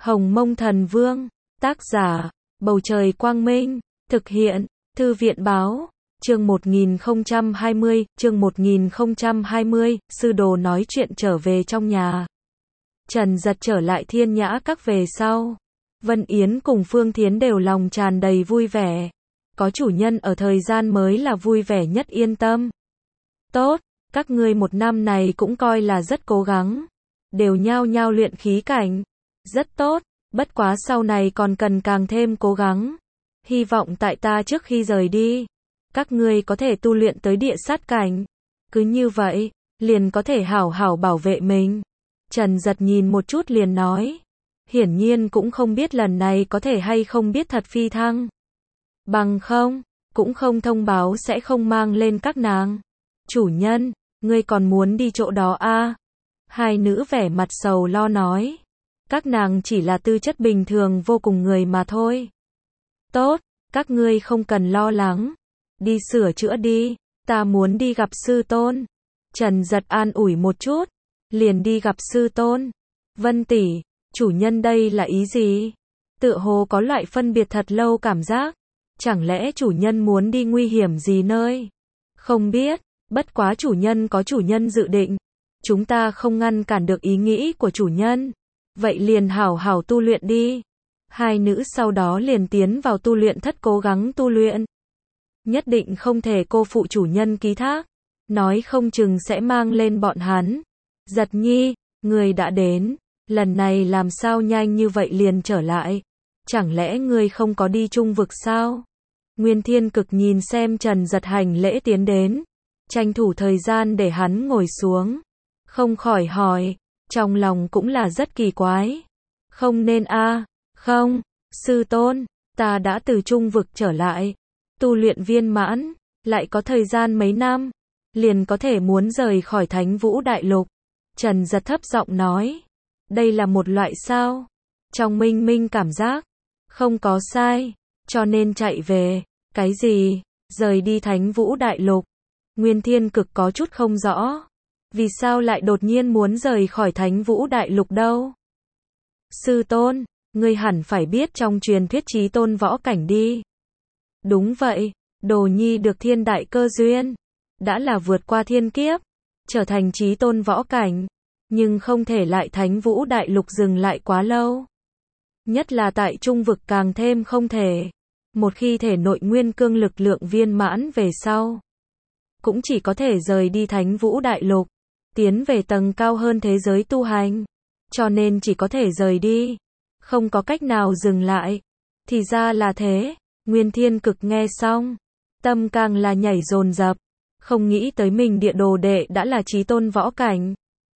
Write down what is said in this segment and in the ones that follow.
Hồng Mông Thần Vương, tác giả, Bầu Trời Quang Minh, thực hiện, Thư viện Báo, chương 1020, sư đồ nói chuyện trở về trong nhà. Trần Giật trở lại Thiên Nhã Các về sau. Vân Yến cùng Phương Thiến đều lòng tràn đầy vui vẻ. Có chủ nhân ở thời gian mới là vui vẻ nhất, yên tâm. Tốt, các ngươi một năm này cũng coi là rất cố gắng. Đều nhao nhao luyện khí cảnh. Rất tốt, bất quá sau này còn cần càng thêm cố gắng. Hy vọng tại ta trước khi rời đi, các ngươi có thể tu luyện tới địa sát cảnh. Cứ như vậy, liền có thể hảo hảo bảo vệ mình. Trần Giật nhìn một chút liền nói. Hiển nhiên cũng không biết lần này có thể hay không biết thật phi thăng. Bằng không, cũng không thông báo sẽ không mang lên các nàng. Chủ nhân, ngươi còn muốn đi chỗ đó à? Hai nữ vẻ mặt sầu lo nói. Các nàng chỉ là tư chất bình thường vô cùng người mà thôi. Tốt, các ngươi không cần lo lắng. Đi sửa chữa đi, ta muốn đi gặp sư tôn. Trần Giật an ủi một chút, liền đi gặp sư tôn. Vân tỷ, chủ nhân đây là ý gì? Tựa hồ có loại phân biệt thật lâu cảm giác. Chẳng lẽ chủ nhân muốn đi nguy hiểm gì nơi? Không biết, bất quá chủ nhân có chủ nhân dự định. Chúng ta không ngăn cản được ý nghĩ của chủ nhân. Vậy liền hảo hảo tu luyện đi. Hai nữ sau đó liền tiến vào tu luyện thất cố gắng tu luyện. Nhất định không thể cô phụ chủ nhân ký thác. Nói không chừng sẽ mang lên bọn hắn. Giật nhi, người đã đến. Lần này làm sao nhanh như vậy liền trở lại? Chẳng lẽ ngươi không có đi trung vực sao? Nguyên Thiên Cực nhìn xem Trần Giật hành lễ tiến đến. Tranh thủ thời gian để hắn ngồi xuống. Không khỏi hỏi. Trong lòng cũng là rất kỳ quái. Không nên a, không, sư tôn, ta đã từ trung vực trở lại. Tu luyện viên mãn, lại có thời gian mấy năm, liền có thể muốn rời khỏi Thánh Vũ Đại Lục. Trần Giật thấp giọng nói. Đây là một loại sao? Trong minh minh cảm giác. Không có sai. Cho nên chạy về. Cái gì? Rời đi Thánh Vũ Đại Lục. Nguyên Thiên Cực có chút không rõ. Vì sao lại đột nhiên muốn rời khỏi Thánh Vũ Đại Lục đâu? Sư tôn, ngươi hẳn phải biết trong truyền thuyết chí tôn võ cảnh đi. Đúng vậy, Đồ Nhi được thiên đại cơ duyên. Đã là vượt qua thiên kiếp. Trở thành chí tôn võ cảnh. Nhưng không thể lại Thánh Vũ Đại Lục dừng lại quá lâu. Nhất là tại trung vực càng thêm không thể. Một khi thể nội nguyên cương lực lượng viên mãn về sau. Cũng chỉ có thể rời đi Thánh Vũ Đại Lục. Tiến về tầng cao hơn thế giới tu hành. Cho nên chỉ có thể rời đi. Không có cách nào dừng lại. Thì ra là thế. Nguyên Thiên Cực nghe xong. Tâm càng là nhảy dồn dập. Không nghĩ tới mình địa đồ đệ đã là chí tôn võ cảnh.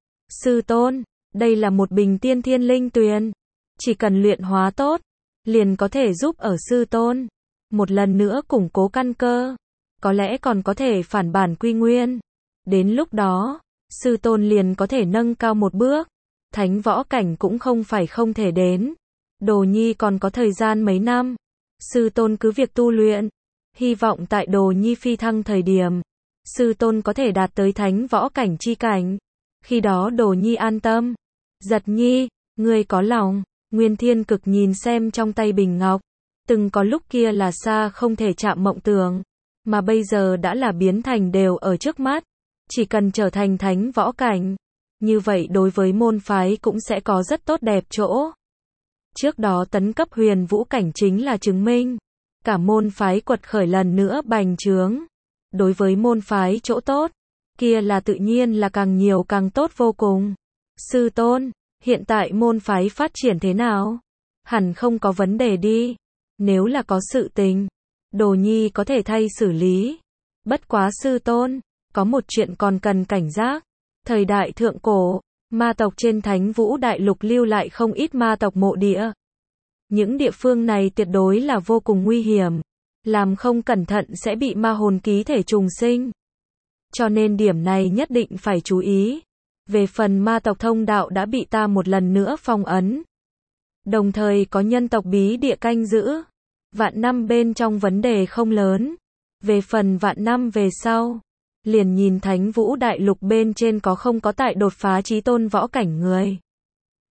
Sư tôn, đây là một bình tiên thiên linh tuyền. Chỉ cần luyện hóa tốt. Liền có thể giúp ở sư tôn. Một lần nữa củng cố căn cơ. Có lẽ còn có thể phản bản quy nguyên. Đến lúc đó. Sư tôn liền có thể nâng cao một bước. Thánh võ cảnh cũng không phải không thể đến. Đồ Nhi còn có thời gian mấy năm. Sư tôn cứ việc tu luyện. Hy vọng tại Đồ Nhi phi thăng thời điểm. Sư tôn có thể đạt tới thánh võ cảnh chi cảnh. Khi đó Đồ Nhi an tâm. Giật nhi, ngươi có lòng. Nguyên Thiên Cực nhìn xem trong tay bình ngọc. Từng có lúc kia là xa không thể chạm mộng tưởng. Mà bây giờ đã là biến thành đều ở trước mắt. Chỉ cần trở thành thánh võ cảnh. Như vậy đối với môn phái cũng sẽ có rất tốt đẹp chỗ. Trước đó tấn cấp huyền vũ cảnh chính là chứng minh. Cả môn phái quật khởi lần nữa bành trướng. Đối với môn phái chỗ tốt. Kia là tự nhiên là càng nhiều càng tốt vô cùng. Sư tôn, hiện tại môn phái phát triển thế nào? Hẳn không có vấn đề đi. Nếu là có sự tình. Đồ Nhi có thể thay xử lý. Bất quá sư tôn. Có một chuyện còn cần cảnh giác. Thời đại thượng cổ, ma tộc trên Thánh Vũ Đại Lục lưu lại không ít ma tộc mộ địa. Những địa phương này tuyệt đối là vô cùng nguy hiểm. Làm không cẩn thận sẽ bị ma hồn ký thể trùng sinh. Cho nên điểm này nhất định phải chú ý. Về phần ma tộc thông đạo đã bị ta một lần nữa phong ấn. Đồng thời có nhân tộc bí địa canh giữ. Vạn năm bên trong vấn đề không lớn. Về phần vạn năm về sau. Liền nhìn Thánh Vũ Đại Lục bên trên có không có tại đột phá chí tôn võ cảnh người.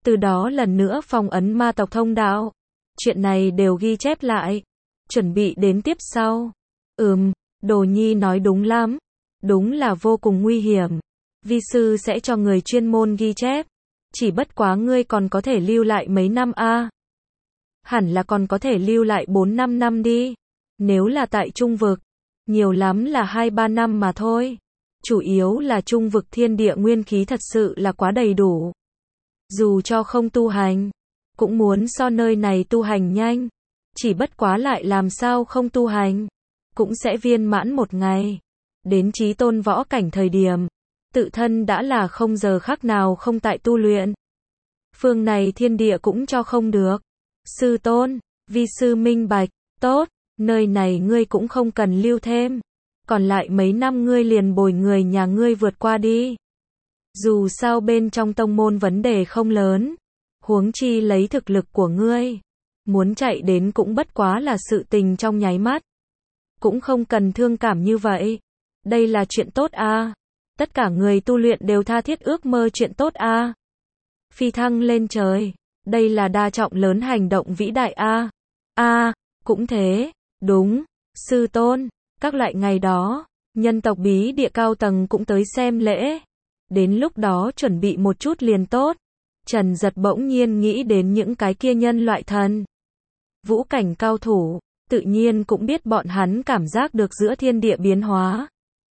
Từ đó lần nữa phong ấn ma tộc thông đạo. Chuyện này đều ghi chép lại, chuẩn bị đến tiếp sau. Đồ nhi nói đúng lắm, đúng là vô cùng nguy hiểm. Vi sư sẽ cho người chuyên môn ghi chép, chỉ bất quá ngươi còn có thể lưu lại mấy năm a? Hẳn là còn có thể lưu lại 4-5 năm đi. Nếu là tại trung vực, nhiều lắm là 2-3 năm mà thôi. Chủ yếu là trung vực thiên địa nguyên khí thật sự là quá đầy đủ. Dù cho không tu hành, cũng muốn so nơi này tu hành nhanh. Chỉ bất quá lại làm sao không tu hành, cũng sẽ viên mãn một ngày. Đến chí tôn võ cảnh thời điểm, tự thân đã là không giờ khắc nào không tại tu luyện. Phương này thiên địa cũng cho không được. Sư tôn, vi sư minh bạch, tốt, nơi này ngươi cũng không cần lưu thêm. Còn lại mấy năm ngươi liền bồi người nhà ngươi vượt qua đi. Dù sao bên trong tông môn vấn đề không lớn, huống chi lấy thực lực của ngươi, muốn chạy đến cũng bất quá là sự tình trong nháy mắt. Cũng không cần thương cảm như vậy. Đây là chuyện tốt a. Tất cả người tu luyện đều tha thiết ước mơ chuyện tốt a. Phi thăng lên trời, đây là đa trọng lớn hành động vĩ đại a. Cũng thế, đúng, sư tôn, các loại ngày đó, nhân tộc bí địa cao tầng cũng tới xem lễ. Đến lúc đó chuẩn bị một chút liền tốt. Trần Giật bỗng nhiên nghĩ đến những cái kia nhân loại thần vũ cảnh cao thủ, tự nhiên cũng biết bọn hắn cảm giác được giữa thiên địa biến hóa.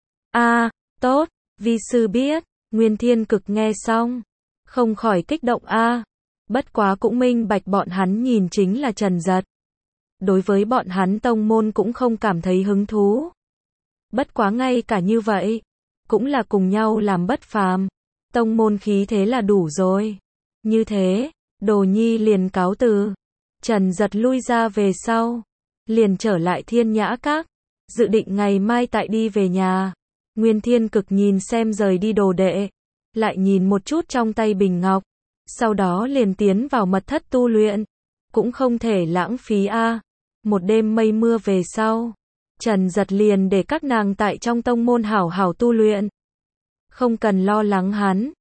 Tốt, vi sư biết. Nguyên Thiên Cực nghe xong, không khỏi kích động bất quá cũng minh bạch bọn hắn nhìn chính là Trần Giật. Đối với bọn hắn tông môn cũng không cảm thấy hứng thú. Bất quá ngay cả như vậy, cũng là cùng nhau làm bất phàm. Tông môn khí thế là đủ rồi. Như thế, Đồ Nhi liền cáo từ. Trần Giật lui ra về sau, liền trở lại Thiên Nhã Các, dự định ngày mai tại đi về nhà. Nguyên Thiên Cực nhìn xem rời đi đồ đệ, lại nhìn một chút trong tay bình ngọc, sau đó liền tiến vào mật thất tu luyện. Cũng không thể lãng phí Một đêm mây mưa về sau, Trần Giật liền để các nàng tại trong tông môn hảo hảo tu luyện. Không cần lo lắng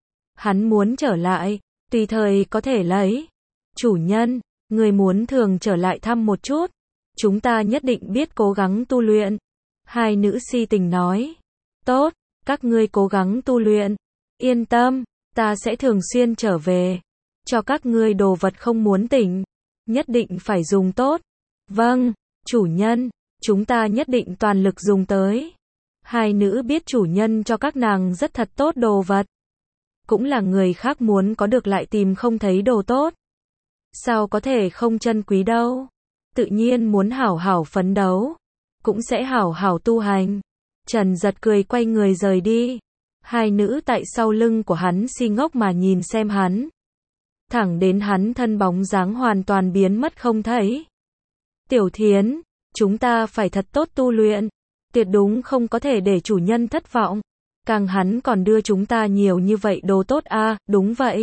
hắn muốn trở lại, tùy thời có thể lấy. Chủ nhân, người muốn thường trở lại thăm một chút, chúng ta nhất định biết cố gắng tu luyện. Hai nữ si tình nói. Tốt, các ngươi cố gắng tu luyện. Yên tâm, ta sẽ thường xuyên trở về. Cho các ngươi đồ vật không muốn tỉnh, nhất định phải dùng tốt. Vâng, chủ nhân, chúng ta nhất định toàn lực dùng tới. Hai nữ biết chủ nhân cho các nàng rất thật tốt đồ vật. Cũng là người khác muốn có được lại tìm không thấy đồ tốt. Sao có thể không trân quý đâu. Tự nhiên muốn hảo hảo phấn đấu, cũng sẽ hảo hảo tu hành. Trần Giật cười quay người rời đi. Hai nữ tại sau lưng của hắn si ngốc mà nhìn xem hắn. Thẳng đến hắn thân bóng dáng hoàn toàn biến mất không thấy. Tiểu Thiến, chúng ta phải thật tốt tu luyện, tuyệt đúng không có thể để chủ nhân thất vọng. Càng hắn còn đưa chúng ta nhiều như vậy đồ tốt đúng vậy.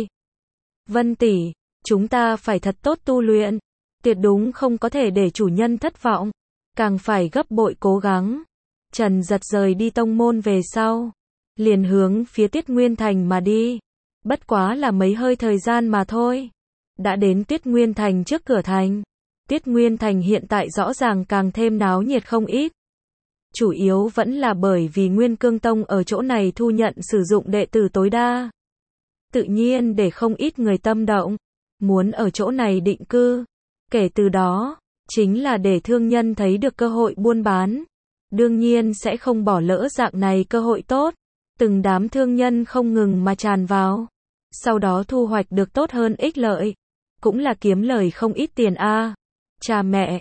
Vân tỷ, chúng ta phải thật tốt tu luyện, tuyệt đúng không có thể để chủ nhân thất vọng, càng phải gấp bội cố gắng. Trần Giật rời đi tông môn về sau, liền hướng phía Tuyết Nguyên Thành mà đi. Bất quá là mấy hơi thời gian mà thôi. Đã đến Tuyết Nguyên Thành trước cửa thành. Tuyết Nguyên Thành hiện tại rõ ràng càng thêm náo nhiệt không ít. Chủ yếu vẫn là bởi vì Nguyên Cương Tông ở chỗ này thu nhận sử dụng đệ tử tối đa. Tự nhiên để không ít người tâm động, muốn ở chỗ này định cư. Kể từ đó, chính là để thương nhân thấy được cơ hội buôn bán. Đương nhiên sẽ không bỏ lỡ dạng này cơ hội tốt. Từng đám thương nhân không ngừng mà tràn vào. Sau đó thu hoạch được tốt hơn ích lợi. Cũng là kiếm lời không ít tiền Cha mẹ,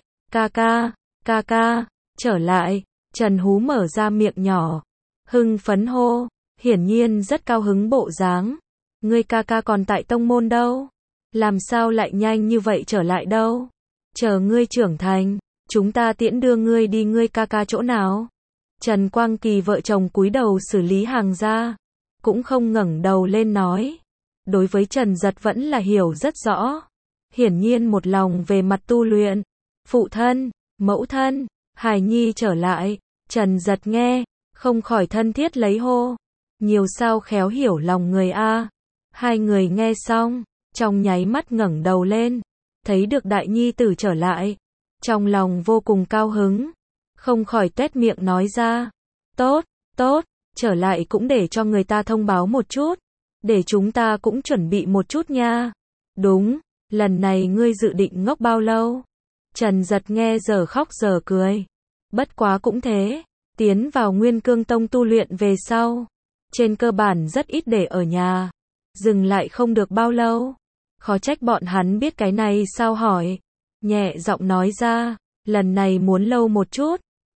ca ca, trở lại. Trần Hú mở ra miệng nhỏ, hưng phấn hô, hiển nhiên rất cao hứng bộ dáng. Ngươi ca ca còn tại tông môn đâu? Làm sao lại nhanh như vậy trở lại đâu? Chờ ngươi trưởng thành, chúng ta tiễn đưa ngươi đi ngươi ca ca chỗ nào? Trần Quang Kỳ vợ chồng cúi đầu xử lý hàng ra, cũng không ngẩng đầu lên nói. Đối với Trần Giật vẫn là hiểu rất rõ. Hiển nhiên một lòng về mặt tu luyện. Phụ thân, mẫu thân, hài nhi trở lại. Trần Giật nghe, không khỏi thân thiết lấy hô. Nhiều sao khéo hiểu lòng người Hai người nghe xong, trong nháy mắt ngẩng đầu lên, thấy được đại nhi tử trở lại, trong lòng vô cùng cao hứng, không khỏi tuét miệng nói ra, tốt, tốt, trở lại cũng để cho người ta thông báo một chút, để chúng ta cũng chuẩn bị một chút nha. Đúng, lần này ngươi dự định ngốc bao lâu? Trần Giật nghe giờ khóc giờ cười. Bất quá cũng thế, tiến vào Nguyên Cương Tông tu luyện về sau, trên cơ bản rất ít để ở nhà, dừng lại không được bao lâu. Khó trách bọn hắn biết cái này sao hỏi, nhẹ giọng nói ra, lần này muốn lâu một chút,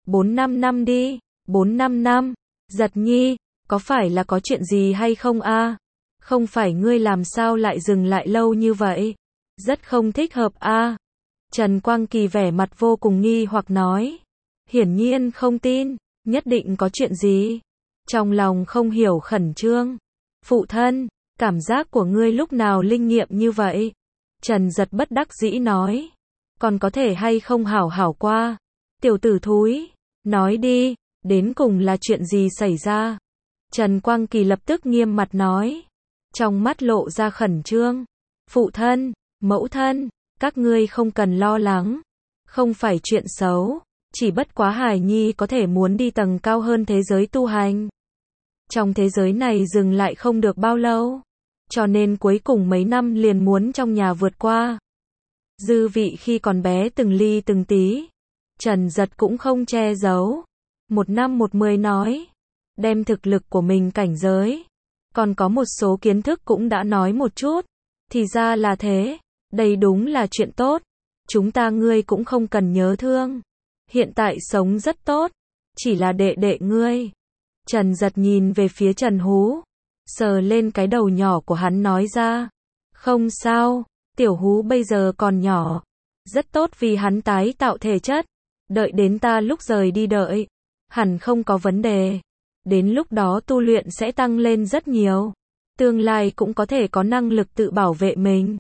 4-5 năm đi, 4-5 năm, Giật nhi, có phải là có chuyện gì hay không a? Không phải ngươi làm sao lại dừng lại lâu như vậy? Rất không thích hợp a. Trần Quang Kỳ vẻ mặt vô cùng nghi hoặc nói. Hiển nhiên không tin, nhất định có chuyện gì. Trong lòng không hiểu khẩn trương. Phụ thân, cảm giác của ngươi lúc nào linh nghiệm như vậy? Trần Giật bất đắc dĩ nói. Còn có thể hay không hảo hảo qua? Tiểu tử thúi, nói đi, đến cùng là chuyện gì xảy ra? Trần Quang Kỳ lập tức nghiêm mặt nói. Trong mắt lộ ra khẩn trương. Phụ thân, mẫu thân, các ngươi không cần lo lắng. Không phải chuyện xấu, chỉ bất quá Hải Nhi có thể muốn đi tầng cao hơn thế giới tu hành. Trong thế giới này dừng lại không được bao lâu, cho nên cuối cùng mấy năm liền muốn trong nhà vượt qua. Dư vị khi còn bé từng ly từng tí, Trần Giật cũng không che giấu. 1 năm 10 nói, đem thực lực của mình cảnh giới, còn có một số kiến thức cũng đã nói một chút. Thì ra là thế, đây đúng là chuyện tốt. Chúng ta ngươi cũng không cần nhớ thương. Hiện tại sống rất tốt, chỉ là đệ đệ ngươi. Trần Giật nhìn về phía Trần Hú, sờ lên cái đầu nhỏ của hắn nói ra. Không sao, tiểu Hú bây giờ còn nhỏ, rất tốt vì hắn tái tạo thể chất. Đợi đến ta lúc rời đi đợi, hẳn không có vấn đề. Đến lúc đó tu luyện sẽ tăng lên rất nhiều. Tương lai cũng có thể có năng lực tự bảo vệ mình.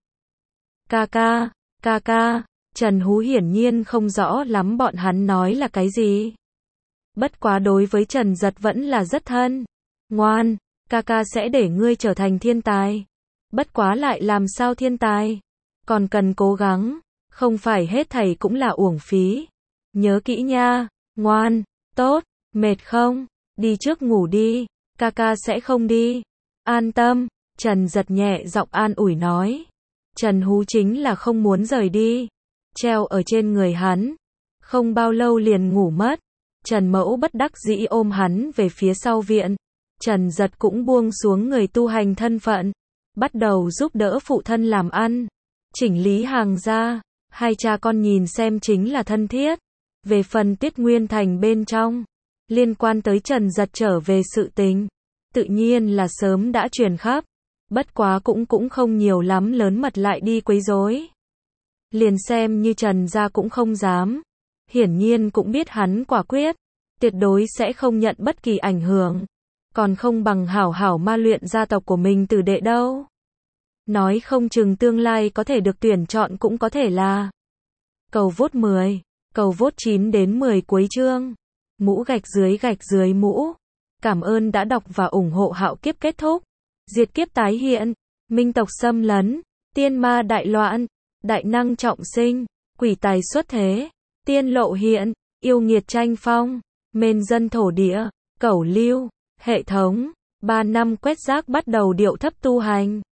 Ca, Trần Hú hiển nhiên không rõ lắm bọn hắn nói là cái gì. Bất quá đối với Trần Giật vẫn là rất thân. Ngoan, ca sẽ để ngươi trở thành thiên tài. Bất quá lại làm sao thiên tài? Còn cần cố gắng, không phải hết thảy cũng là uổng phí. Nhớ kỹ nha, ngoan, tốt, mệt không? Đi trước ngủ đi, ca sẽ không đi. An tâm, Trần Giật nhẹ giọng an ủi nói. Trần Hú chính là không muốn rời đi, treo ở trên người hắn, không bao lâu liền ngủ mất. Trần Mẫu bất đắc dĩ ôm hắn về phía sau viện. Trần Giật cũng buông xuống người tu hành thân phận, bắt đầu giúp đỡ phụ thân làm ăn, chỉnh lý hàng ra. Hai cha con nhìn xem chính là thân thiết. Về phần Tuyết Nguyên Thành bên trong, liên quan tới Trần Giật trở về sự tình, tự nhiên là sớm đã truyền khắp. Bất quá cũng không nhiều lắm lớn mật lại đi quấy rối. Liền xem như Trần gia cũng không dám. Hiển nhiên cũng biết hắn quả quyết, tuyệt đối sẽ không nhận bất kỳ ảnh hưởng. Còn không bằng hảo hảo ma luyện gia tộc của mình từ đệ đâu. Nói không chừng tương lai có thể được tuyển chọn cũng có thể là. Cầu vote 10, cầu vote 9 đến 10 cuối chương. Mũ gạch dưới mũ. Cảm ơn đã đọc và ủng hộ Hạo Kiếp kết thúc. Diệt kiếp tái hiện, minh tộc xâm lấn, tiên ma đại loạn, đại năng trọng sinh, quỷ tài xuất thế, tiên lộ hiện, yêu nghiệt tranh phong, mên dân thổ địa, cẩu lưu, hệ thống, 3 năm quét rác bắt đầu điệu thấp tu hành.